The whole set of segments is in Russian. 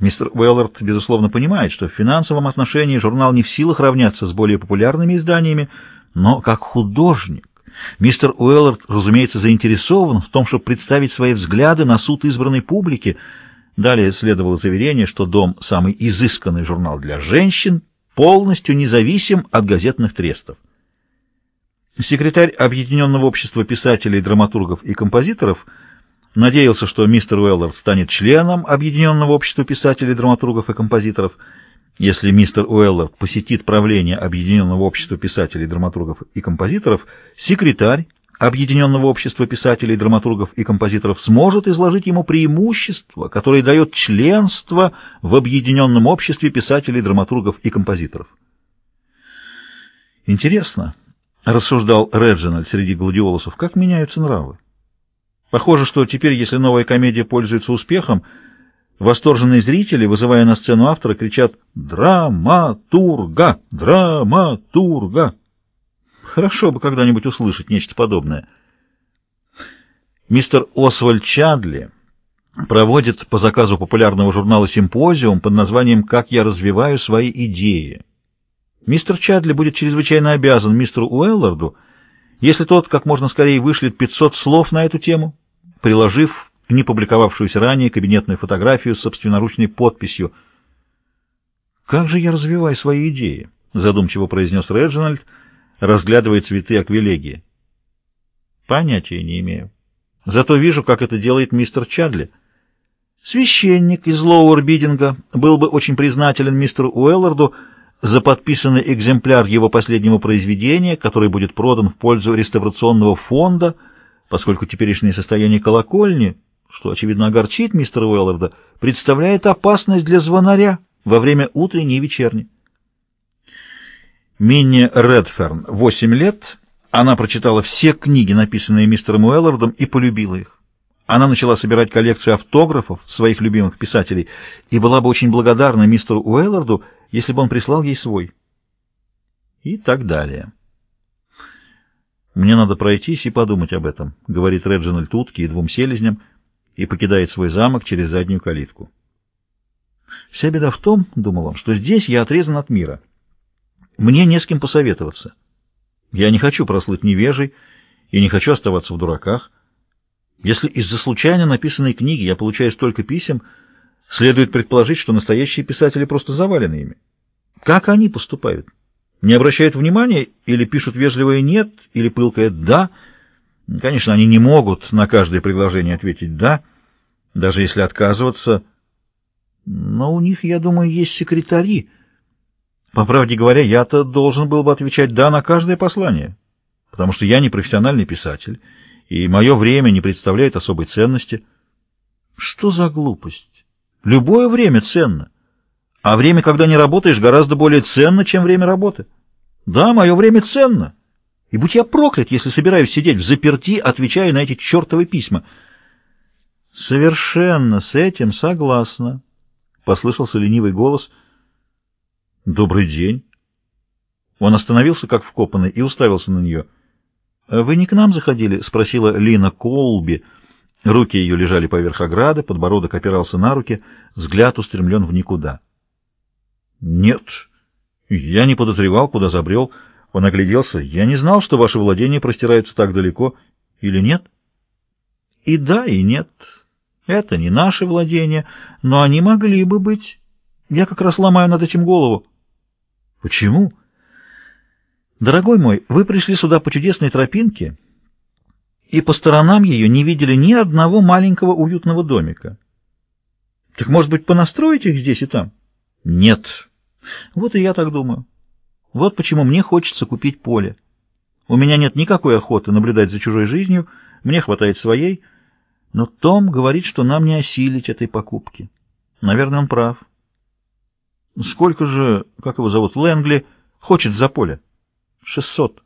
Мистер Уэллард, безусловно, понимает, что в финансовом отношении журнал не в силах равняться с более популярными изданиями, но как художник мистер Уэллард, разумеется, заинтересован в том, чтобы представить свои взгляды на суд избранной публики. Далее следовало заверение, что «Дом» — самый изысканный журнал для женщин, полностью независим от газетных трестов. Секретарь Объединенного общества писателей, драматургов и композиторов надеялся, что мистер Уэллард станет членом Объединенного общества писателей, драматургов и композиторов. Если мистер Уэллард посетит правление Объединенного общества писателей, драматургов и композиторов, секретарь Объединенного общества писателей, драматургов и композиторов сможет изложить ему преимущества, которые дает членство в Объединенном обществе писателей, драматургов и композиторов. «Интересно», — рассуждал Реджинальд среди гладиолусов, — «как меняются нравы? Похоже, что теперь, если новая комедия пользуется успехом, восторженные зрители, вызывая на сцену автора, кричат «Драматурга! Драматурга!». Хорошо бы когда-нибудь услышать нечто подобное. Мистер Освальд Чадли проводит по заказу популярного журнала симпозиум под названием «Как я развиваю свои идеи». Мистер Чадли будет чрезвычайно обязан мистеру Уэлларду, если тот как можно скорее вышлет 500 слов на эту тему, приложив к непубликовавшуюся ранее кабинетную фотографию с собственноручной подписью. «Как же я развиваю свои идеи?» — задумчиво произнес Реджинальд, разглядывая цветы аквилегии. «Понятия не имею. Зато вижу, как это делает мистер Чадли. Священник из Лоуэр-Бидинга был бы очень признателен мистеру Уэлларду за подписанный экземпляр его последнего произведения, который будет продан в пользу реставрационного фонда, поскольку теперешнее состояние колокольни, что, очевидно, огорчит мистера Уэлларда, представляет опасность для звонаря во время утренней и вечерней». Минни Редферн, 8 лет, она прочитала все книги, написанные мистером Уэллардом, и полюбила их. Она начала собирать коллекцию автографов своих любимых писателей и была бы очень благодарна мистеру Уэлларду, если бы он прислал ей свой. И так далее. «Мне надо пройтись и подумать об этом», — говорит Реджинальд утке и двум селезням, и покидает свой замок через заднюю калитку. «Вся беда в том, — думал он, — что здесь я отрезан от мира. Мне не с кем посоветоваться. Я не хочу прослыть невежей и не хочу оставаться в дураках. Если из-за случайно написанной книги я получаю столько писем, следует предположить, что настоящие писатели просто завалены ими. Как они поступают? Не обращают внимания или пишут вежливое «нет» или пылкое «да»? Конечно, они не могут на каждое предложение ответить «да», даже если отказываться. Но у них, я думаю, есть секретари. По правде говоря, я-то должен был бы отвечать «да» на каждое послание, потому что я не профессиональный писатель, и мое время не представляет особой ценности. Что за глупость? Любое время ценно, а время, когда не работаешь, гораздо более ценно, чем время работы. Да, мое время ценно, и будь я проклят, если собираюсь сидеть взаперти, отвечая на эти чертовы письма. Совершенно с этим согласна, — послышался ленивый голос. «Добрый день». Он остановился, как вкопанный, и уставился на нее. «Вы не к нам заходили?» — спросила Лина Колби. Руки ее лежали поверх ограды, подбородок опирался на руки, взгляд устремлен в никуда. «Нет, я не подозревал, куда забрел». Он огляделся. «Я не знал, что ваши владения простираются так далеко. Или нет?» «И да, и нет. Это не наши владения, но они могли бы быть. Я как раз ломаю над этим голову». «Почему?» «Дорогой мой, вы пришли сюда по чудесной тропинке, и по сторонам ее не видели ни одного маленького уютного домика. Так, может быть, понастроить их здесь и там?» «Нет». «Вот и я так думаю. Вот почему мне хочется купить поле. У меня нет никакой охоты наблюдать за чужой жизнью, мне хватает своей, но Том говорит, что нам не осилить этой покупки. Наверное, он прав. Сколько же, как его зовут, Лэнгли, хочет за поле?» 600.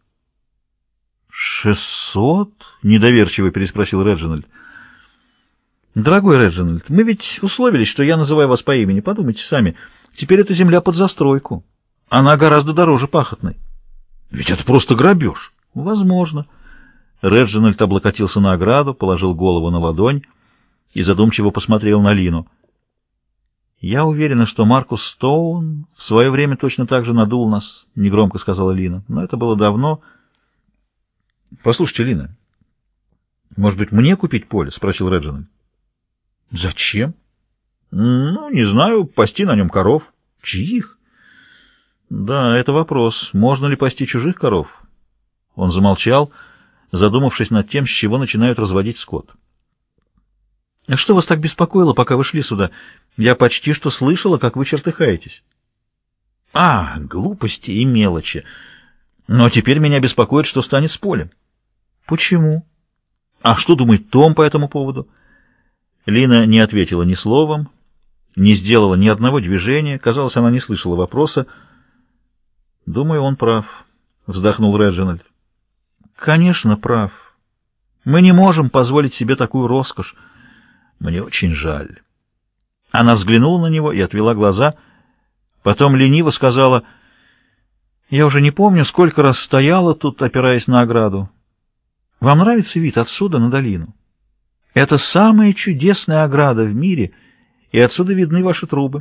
600? Недоверчиво переспросил Реджинальд. «Дорогой Реджинальд, мы ведь условились, что я называю вас по имени. Подумайте сами. Теперь эта земля под застройку. Она гораздо дороже пахотной». «Ведь это просто грабеж». «Возможно». Реджинальд облокотился на ограду, положил голову на ладонь и задумчиво посмотрел на Лину. «Я уверена, что Маркус Стоун в свое время точно так же надул нас», — негромко сказала Лина. «Но это было давно». «Послушайте, Лина, может быть, мне купить поле?» — спросил Реджинальд. «Зачем?» «Ну, не знаю, пасти на нем коров». «Чьих?» «Да, это вопрос. Можно ли пасти чужих коров?» Он замолчал, задумавшись над тем, с чего начинают разводить скот. «А что вас так беспокоило, пока вы шли сюда? Я почти что слышала, как вы чертыхаетесь». Глупости и мелочи. Но теперь меня беспокоит, что станет с полем». «Почему?» «А что думает Том по этому поводу?» Лина не ответила ни словом, не сделала ни одного движения. Казалось, она не слышала вопроса. «Думаю, он прав», — вздохнул Реджинальд. «Конечно, прав. Мы не можем позволить себе такую роскошь. Мне очень жаль». Она взглянула на него и отвела глаза. Потом лениво сказала: «Я уже не помню, сколько раз стояла тут, опираясь на ограду. Вам нравится вид отсюда на долину? Это самая чудесная ограда в мире, и отсюда видны ваши трубы».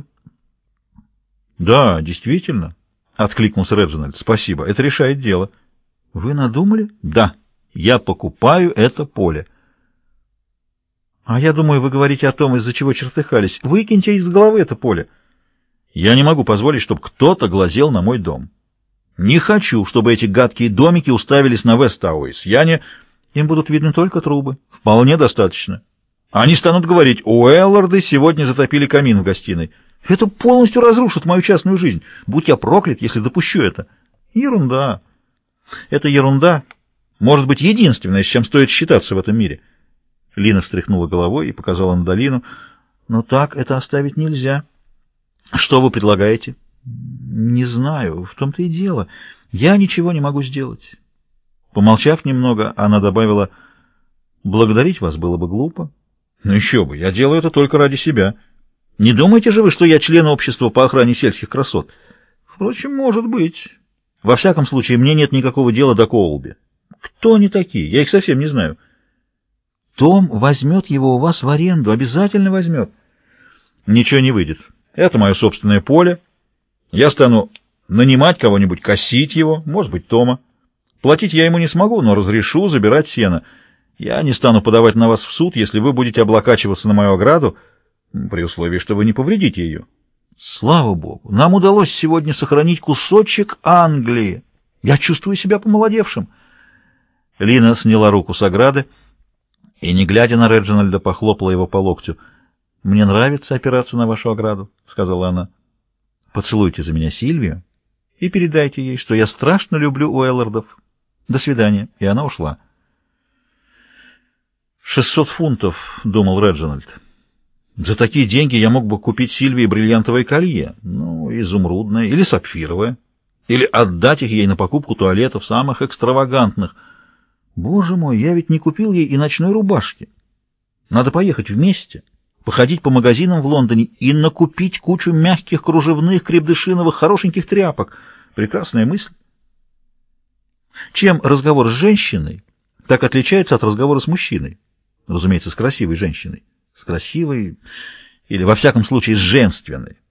«Да, действительно», — откликнулся Реджинальд. «Спасибо, это решает дело». «Вы надумали?» «Да, я покупаю это поле». «А я думаю, вы говорите о том, из-за чего чертыхались. Выкиньте из головы это поле». «Я не могу позволить, чтобы кто-то глазел на мой дом. Не хочу, чтобы эти гадкие домики уставились на Вест-Ауэйс. Я не...» «Им будут видны только трубы. Вполне достаточно. Они станут говорить: Уэлларды сегодня затопили камин в гостиной. Это полностью разрушит мою частную жизнь. Будь я проклят, если допущу это». «Ерунда. Это ерунда. Может быть, единственное, с чем стоит считаться в этом мире». Лина встряхнула головой и показала на долину. «Но так это оставить нельзя». «Что вы предлагаете?» «Не знаю. В том-то и дело. Я ничего не могу сделать». Помолчав немного, она добавила: «Благодарить вас было бы глупо». «Ну еще бы, я делаю это только ради себя. Не думаете же вы, что я член общества по охране сельских красот?» «Впрочем, может быть. Во всяком случае, мне нет никакого дела до Коулби. Кто они такие? Я их совсем не знаю». «Том возьмет его у вас в аренду, обязательно возьмет». «Ничего не выйдет. Это мое собственное поле. Я стану нанимать кого-нибудь косить его, может быть, Тома. Платить я ему не смогу, но разрешу забирать сено. Я не стану подавать на вас в суд, если вы будете облокачиваться на мою ограду, при условии, что вы не повредите ее». «Слава Богу, нам удалось сегодня сохранить кусочек Англии. Я чувствую себя помолодевшим». Лина сняла руку с ограды и, не глядя на Реджинальда, похлопала его по локтю. «Мне нравится опираться на вашу ограду», — сказала она. «Поцелуйте за меня Сильвию и передайте ей, что я страшно люблю Уэллардов. До свидания». И она ушла. 600 фунтов, — думал Реджинальд. За такие деньги я мог бы купить Сильвии бриллиантовое колье, изумрудное или сапфировое, или отдать их ей на покупку туалетов самых экстравагантных. Боже мой, я ведь не купил ей и ночной рубашки. Надо поехать вместе, походить по магазинам в Лондоне и накупить кучу мягких, кружевных, крепдышиновых, хорошеньких тряпок. Прекрасная мысль. Чем разговор с женщиной так отличается от разговора с мужчиной? Разумеется, с красивой женщиной. С красивой или, во всяком случае, с женственной.